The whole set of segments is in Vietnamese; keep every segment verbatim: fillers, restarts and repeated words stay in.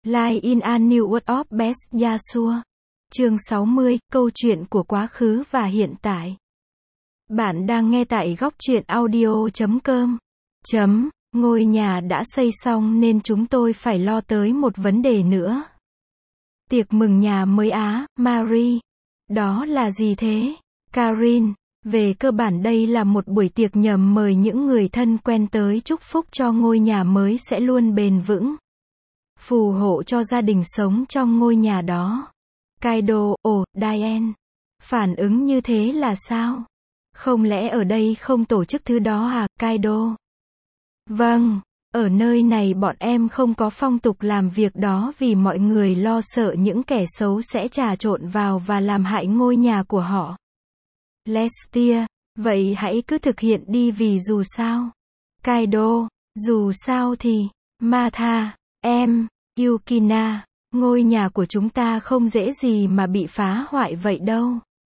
Life in a New World of Best Yasua. Chương sáu mươi, câu chuyện của quá khứ và hiện tại. Bạn đang nghe tại góc truyện audio chấm com. Chấm, ngôi nhà đã xây xong nên chúng tôi phải lo tới một vấn đề nữa. Tiệc mừng nhà mới á, Marie. Đó là gì thế? Karin. Về cơ bản đây là một buổi tiệc nhằm mời những người thân quen tới chúc phúc cho ngôi nhà mới sẽ luôn bền vững. Phù hộ cho gia đình sống trong ngôi nhà đó. Kaido, ồ, Diane. Phản ứng như thế là sao? Không lẽ ở đây không tổ chức thứ đó à, Kaido? Vâng, ở nơi này bọn em không có phong tục làm việc đó vì mọi người lo sợ những kẻ xấu sẽ trà trộn vào và làm hại ngôi nhà của họ. Lestia, vậy hãy cứ thực hiện đi vì dù sao. Kaido, dù sao thì, Martha, em, Yukina, ngôi nhà của chúng ta không dễ gì mà bị phá hoại vậy đâu.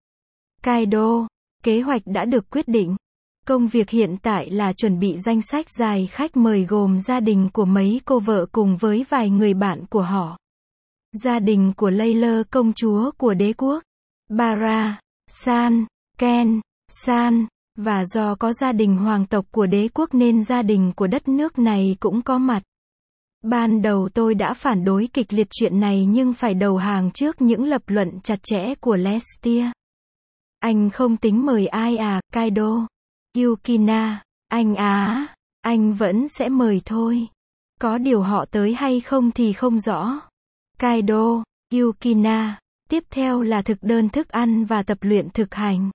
Kaido, kế hoạch đã được quyết định. Công việc hiện tại là chuẩn bị danh sách dài khách mời gồm gia đình của mấy cô vợ cùng với vài người bạn của họ. Gia đình của Layla công chúa của đế quốc, Bara, San, Ken, San, và do có gia đình hoàng tộc của đế quốc nên gia đình của đất nước này cũng có mặt. Ban đầu tôi đã phản đối kịch liệt chuyện này nhưng phải đầu hàng trước những lập luận chặt chẽ của Lestia. Anh không tính mời ai à, Kaido? Yukina, anh á, anh vẫn sẽ mời thôi. Có điều họ tới hay không thì không rõ. Kaido, Yukina, tiếp theo là thực đơn thức ăn và tập luyện thực hành.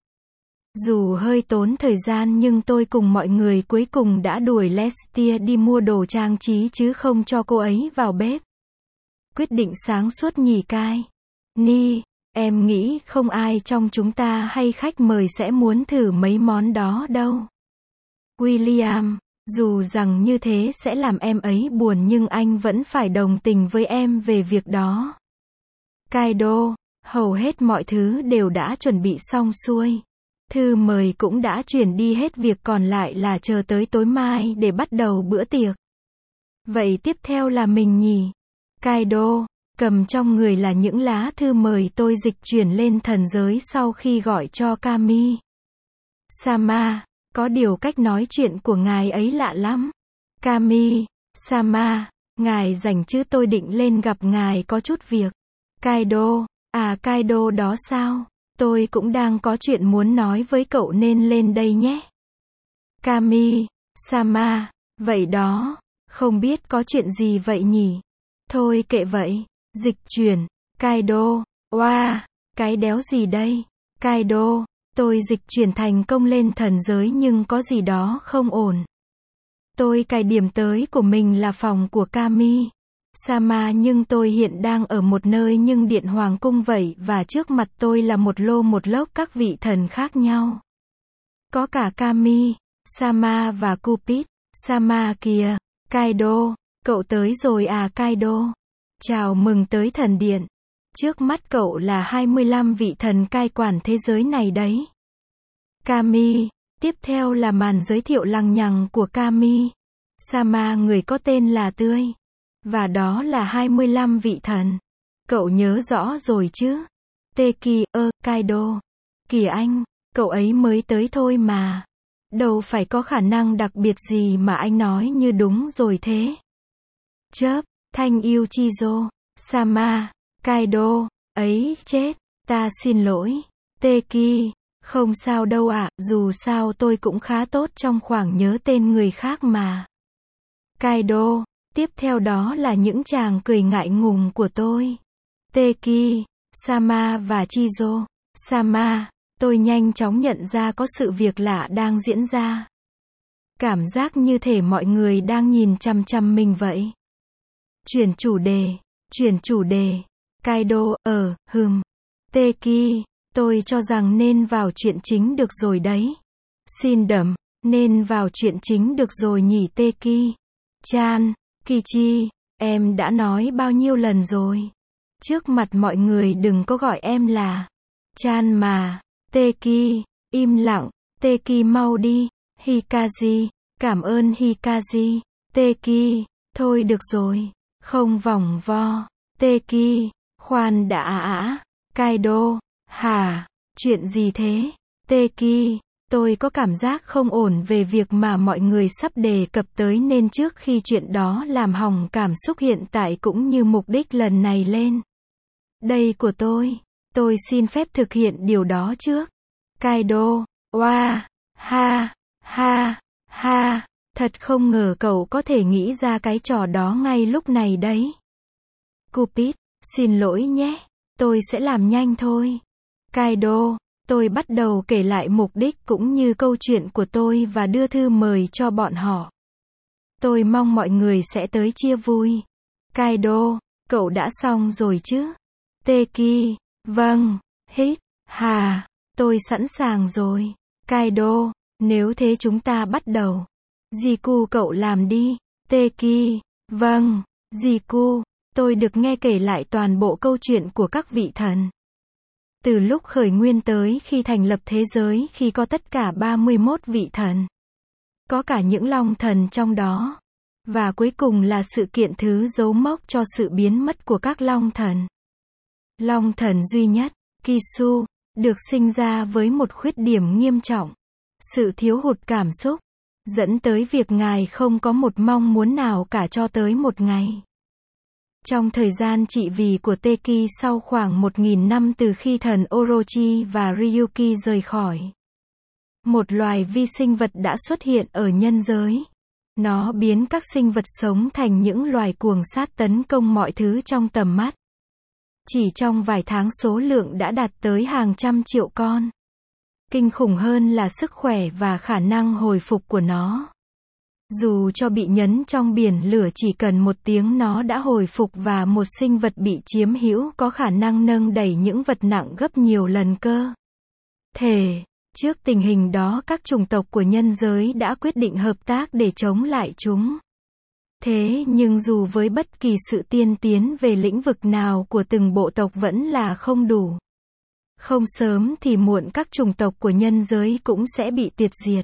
Dù hơi tốn thời gian nhưng tôi cùng mọi người cuối cùng đã đuổi Lestia đi mua đồ trang trí chứ không cho cô ấy vào bếp. Quyết định sáng suốt nhỉ Kai. Ni, em nghĩ không ai trong chúng ta hay khách mời sẽ muốn thử mấy món đó đâu. William, dù rằng như thế sẽ làm em ấy buồn nhưng anh vẫn phải đồng tình với em về việc đó. Kaido, hầu hết mọi thứ đều đã chuẩn bị xong xuôi. Thư mời cũng đã chuyển đi hết, việc còn lại là chờ tới tối mai để bắt đầu bữa tiệc. Vậy tiếp theo là mình nhỉ? Kaido, cầm trong người là những lá thư mời tôi dịch chuyển lên thần giới sau khi gọi cho Kami. Sama, có điều cách nói chuyện của ngài ấy lạ lắm. Kami, Sama, ngài rảnh chứ, tôi định lên gặp ngài có chút việc. Kaido, à Kaido đó sao? Tôi cũng đang có chuyện muốn nói với cậu nên lên đây nhé. Kami, Sama, vậy đó, không biết có chuyện gì vậy nhỉ? Thôi kệ vậy, dịch chuyển, Kaido, oa, cái đéo gì đây? Kaido, tôi dịch chuyển thành công lên thần giới nhưng có gì đó không ổn. Tôi cài điểm tới của mình là phòng của Kami. Sama nhưng tôi hiện đang ở một nơi nhưng điện hoàng cung vậy và trước mặt tôi là một lô một lốc các vị thần khác nhau. Có cả Kami, Sama và Cupid. Sama kìa, Kaido, cậu tới rồi à Kaido? Chào mừng tới thần điện. Trước mắt cậu là hai mươi lăm vị thần cai quản thế giới này đấy. Kami, tiếp theo là màn giới thiệu lằng nhằng của Kami. Sama người có tên là Tươi. Và đó là hai mươi lăm vị thần. Cậu nhớ rõ rồi chứ? Teki, ơ, Kaido. Kìa anh, cậu ấy mới tới thôi mà. Đâu phải có khả năng đặc biệt gì mà anh nói như đúng rồi thế. Chớp, Thanh yêu Chizo, Sama, Kaido, ấy, chết, ta xin lỗi. Teki, không sao đâu ạ, à, dù sao tôi cũng khá tốt trong khoảng nhớ tên người khác mà. Kaido. Tiếp theo đó là những chàng cười ngại ngùng của tôi. Teki, Sama và Chizo. Sama, tôi nhanh chóng nhận ra có sự việc lạ đang diễn ra. Cảm giác như thể mọi người đang nhìn chằm chằm mình vậy. Chuyển chủ đề, chuyển chủ đề. Kaido, ờ, hừm. Teki, tôi cho rằng nên vào chuyện chính được rồi đấy. Xin đầm, nên vào chuyện chính được rồi nhỉ Teki. Chan. Kichi, em đã nói bao nhiêu lần rồi. Trước mặt mọi người đừng có gọi em là Chan mà. Teki, im lặng. Teki mau đi. Hikazi, cảm ơn Hikazi. Teki, thôi được rồi. Không vòng vo. Teki, khoan đã ạ. Kaido, hả? Chuyện gì thế? Teki, tôi có cảm giác không ổn về việc mà mọi người sắp đề cập tới nên trước khi chuyện đó làm hỏng cảm xúc hiện tại cũng như mục đích lần này lên. Đây của tôi. Tôi xin phép thực hiện điều đó trước. Kaido, oa, ha, ha, ha. Thật không ngờ cậu có thể nghĩ ra cái trò đó ngay lúc này đấy. Cupid, xin lỗi nhé. Tôi sẽ làm nhanh thôi. Kaido, tôi bắt đầu kể lại mục đích cũng như câu chuyện của tôi và đưa thư mời cho bọn họ. Tôi mong mọi người sẽ tới chia vui. Kaido, cậu đã xong rồi chứ? Teki, vâng. Hít, hà, tôi sẵn sàng rồi. Kaido, nếu thế chúng ta bắt đầu. Jiku cậu làm đi. Teki, vâng. Jiku, tôi được nghe kể lại toàn bộ câu chuyện của các vị thần. Từ lúc khởi nguyên tới khi thành lập thế giới khi có tất cả ba mươi mốt vị thần. Có cả những long thần trong đó. Và cuối cùng là sự kiện thứ dấu mốc cho sự biến mất của các long thần. Long thần duy nhất, Kisu, được sinh ra với một khuyết điểm nghiêm trọng. Sự thiếu hụt cảm xúc. Dẫn tới việc ngài không có một mong muốn nào cả cho tới một ngày. Trong thời gian trị vì của Teki sau khoảng một nghìn năm từ khi thần Orochi và Ryuki rời khỏi. Một loài vi sinh vật đã xuất hiện ở nhân giới. Nó biến các sinh vật sống thành những loài cuồng sát tấn công mọi thứ trong tầm mắt. Chỉ trong vài tháng số lượng đã đạt tới hàng trăm triệu con. Kinh khủng hơn là sức khỏe và khả năng hồi phục của nó. Dù cho bị nhấn trong biển lửa chỉ cần một tiếng nó đã hồi phục và một sinh vật bị chiếm hữu có khả năng nâng đẩy những vật nặng gấp nhiều lần cơ thể. Trước tình hình đó các chủng tộc của nhân giới đã quyết định hợp tác để chống lại chúng. Thế nhưng dù với bất kỳ sự tiên tiến về lĩnh vực nào của từng bộ tộc vẫn là không đủ. Không sớm thì muộn các chủng tộc của nhân giới cũng sẽ bị tuyệt diệt.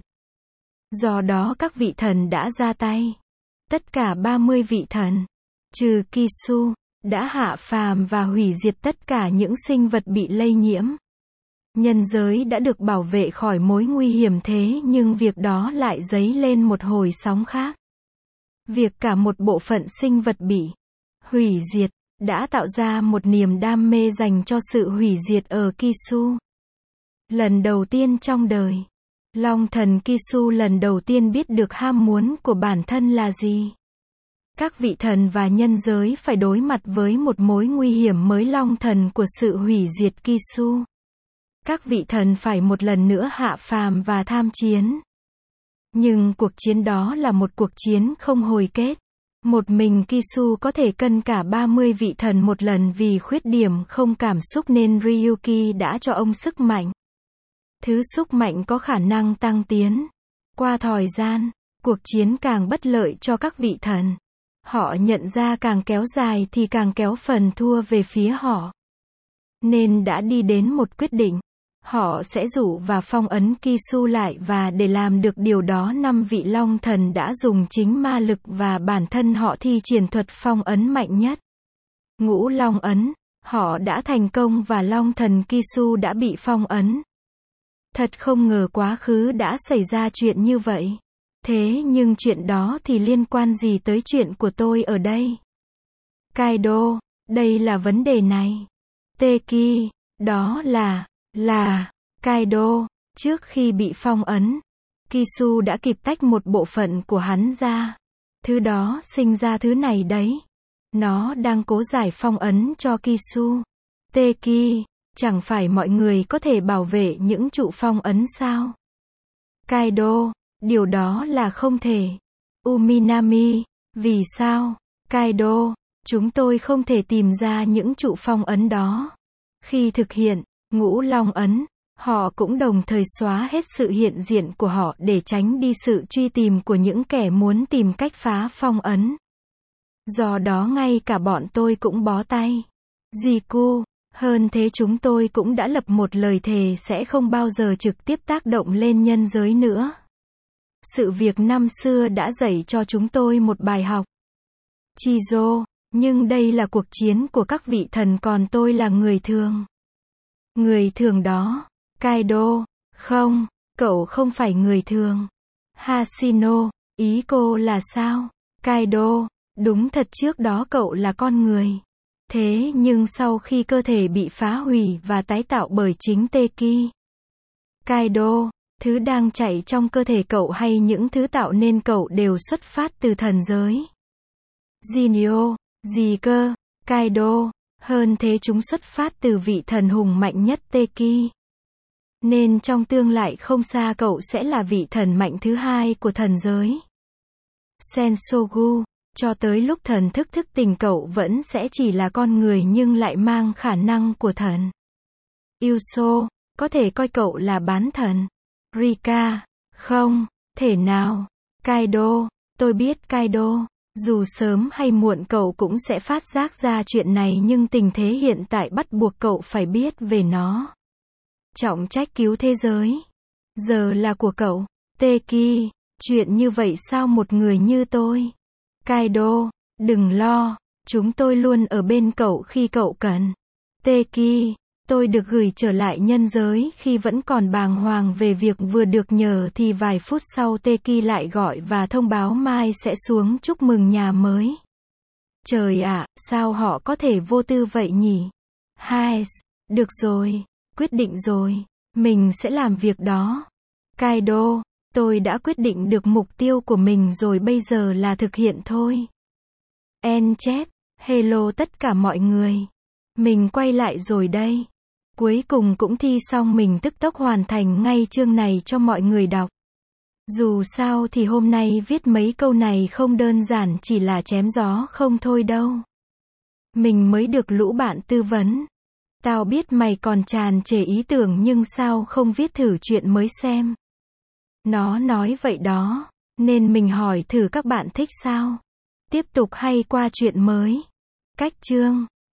Do đó các vị thần đã ra tay. Tất cả ba mươi vị thần, trừ Kisu, đã hạ phàm và hủy diệt tất cả những sinh vật bị lây nhiễm. Nhân giới đã được bảo vệ khỏi mối nguy hiểm thế nhưng việc đó lại dấy lên một hồi sóng khác. Việc cả một bộ phận sinh vật bị hủy diệt đã tạo ra một niềm đam mê dành cho sự hủy diệt ở Kisu. Lần đầu tiên trong đời, Long thần Kisu lần đầu tiên biết được ham muốn của bản thân là gì. Các vị thần và nhân giới phải đối mặt với một mối nguy hiểm mới long thần của sự hủy diệt Kisu. Các vị thần phải một lần nữa hạ phàm và tham chiến. Nhưng cuộc chiến đó là một cuộc chiến không hồi kết. Một mình Kisu có thể cân cả ba mươi vị thần một lần vì khuyết điểm không cảm xúc nên Ryuki đã cho ông sức mạnh. Thứ sức mạnh có khả năng tăng tiến. Qua thời gian, cuộc chiến càng bất lợi cho các vị thần. Họ nhận ra càng kéo dài thì càng kéo phần thua về phía họ. Nên đã đi đến một quyết định. Họ sẽ dụ và phong ấn Kisu lại và để làm được điều đó năm vị long thần đã dùng chính ma lực và bản thân họ thi triển thuật phong ấn mạnh nhất. Ngũ long ấn, họ đã thành công và long thần Kisu đã bị phong ấn. Thật không ngờ quá khứ đã xảy ra chuyện như vậy. Thế nhưng chuyện đó thì liên quan gì tới chuyện của tôi ở đây? Kaido, đây là vấn đề này. Teki, đó là, là, Kaido, trước khi bị phong ấn, Kisu đã kịp tách một bộ phận của hắn ra. Thứ đó sinh ra thứ này đấy. Nó đang cố giải phong ấn cho Kisu. Teki, chẳng phải mọi người có thể bảo vệ những trụ phong ấn sao? Kaido, điều đó là không thể. Uminami, vì sao? Kaido, chúng tôi không thể tìm ra những trụ phong ấn đó. Khi thực hiện ngũ long ấn, họ cũng đồng thời xóa hết sự hiện diện của họ để tránh đi sự truy tìm của những kẻ muốn tìm cách phá phong ấn. Do đó ngay cả bọn tôi cũng bó tay. Jiku, hơn thế chúng tôi cũng đã lập một lời thề sẽ không bao giờ trực tiếp tác động lên nhân giới nữa. Sự việc năm xưa đã dạy cho chúng tôi một bài học. Chizo, Nhưng đây là cuộc chiến của các vị thần còn tôi là người thường. Người thường đó. Kaido. Không, cậu không phải người thường. Hashino. Ý cô là sao? Kaido. Đúng thật trước đó cậu là con người. Thế nhưng sau khi cơ thể bị phá hủy và tái tạo bởi chính Teki. Kaido. Thứ đang chạy trong cơ thể cậu hay những thứ tạo nên cậu đều xuất phát từ thần giới. Jinyo. Gì cơ? Kaido. Hơn thế chúng xuất phát từ vị thần hùng mạnh nhất Teki. Nên trong tương lai không xa cậu sẽ là vị thần mạnh thứ hai của thần giới. Sensogu. Cho tới lúc thần thức thức tỉnh cậu vẫn sẽ chỉ là con người nhưng lại mang khả năng của thần. Yuso. Có thể coi cậu là bán thần. Rika. Không, thể nào. Kaido. Tôi biết Kaido. Dù sớm hay muộn cậu cũng sẽ phát giác ra chuyện này nhưng tình thế hiện tại bắt buộc cậu phải biết về nó. Trọng trách cứu thế giới. Giờ là của cậu. Teki. Chuyện như vậy sao một người như tôi? Kaido. Đừng lo. Chúng tôi luôn ở bên cậu khi cậu cần. Teki. Tôi được gửi trở lại nhân giới khi vẫn còn bàng hoàng về việc vừa được nhờ thì vài phút sau Teki lại gọi và thông báo mai sẽ xuống chúc mừng nhà mới. Trời ạ, sao họ có thể vô tư vậy nhỉ? Hai, được rồi, quyết định rồi, mình sẽ làm việc đó. Kaido, tôi đã quyết định được mục tiêu của mình rồi bây giờ là thực hiện thôi. En chép, hello tất cả mọi người. Mình quay lại rồi đây. Cuối cùng cũng thi xong mình tức tốc hoàn thành ngay chương này cho mọi người đọc. Dù sao thì hôm nay viết mấy câu này không đơn giản chỉ là chém gió không thôi đâu. Mình mới được lũ bạn tư vấn. Tao biết mày còn tràn trề ý tưởng nhưng sao không viết thử chuyện mới xem. Nó nói vậy đó, nên mình hỏi thử các bạn thích sao? Tiếp tục hay qua chuyện mới? Cách chương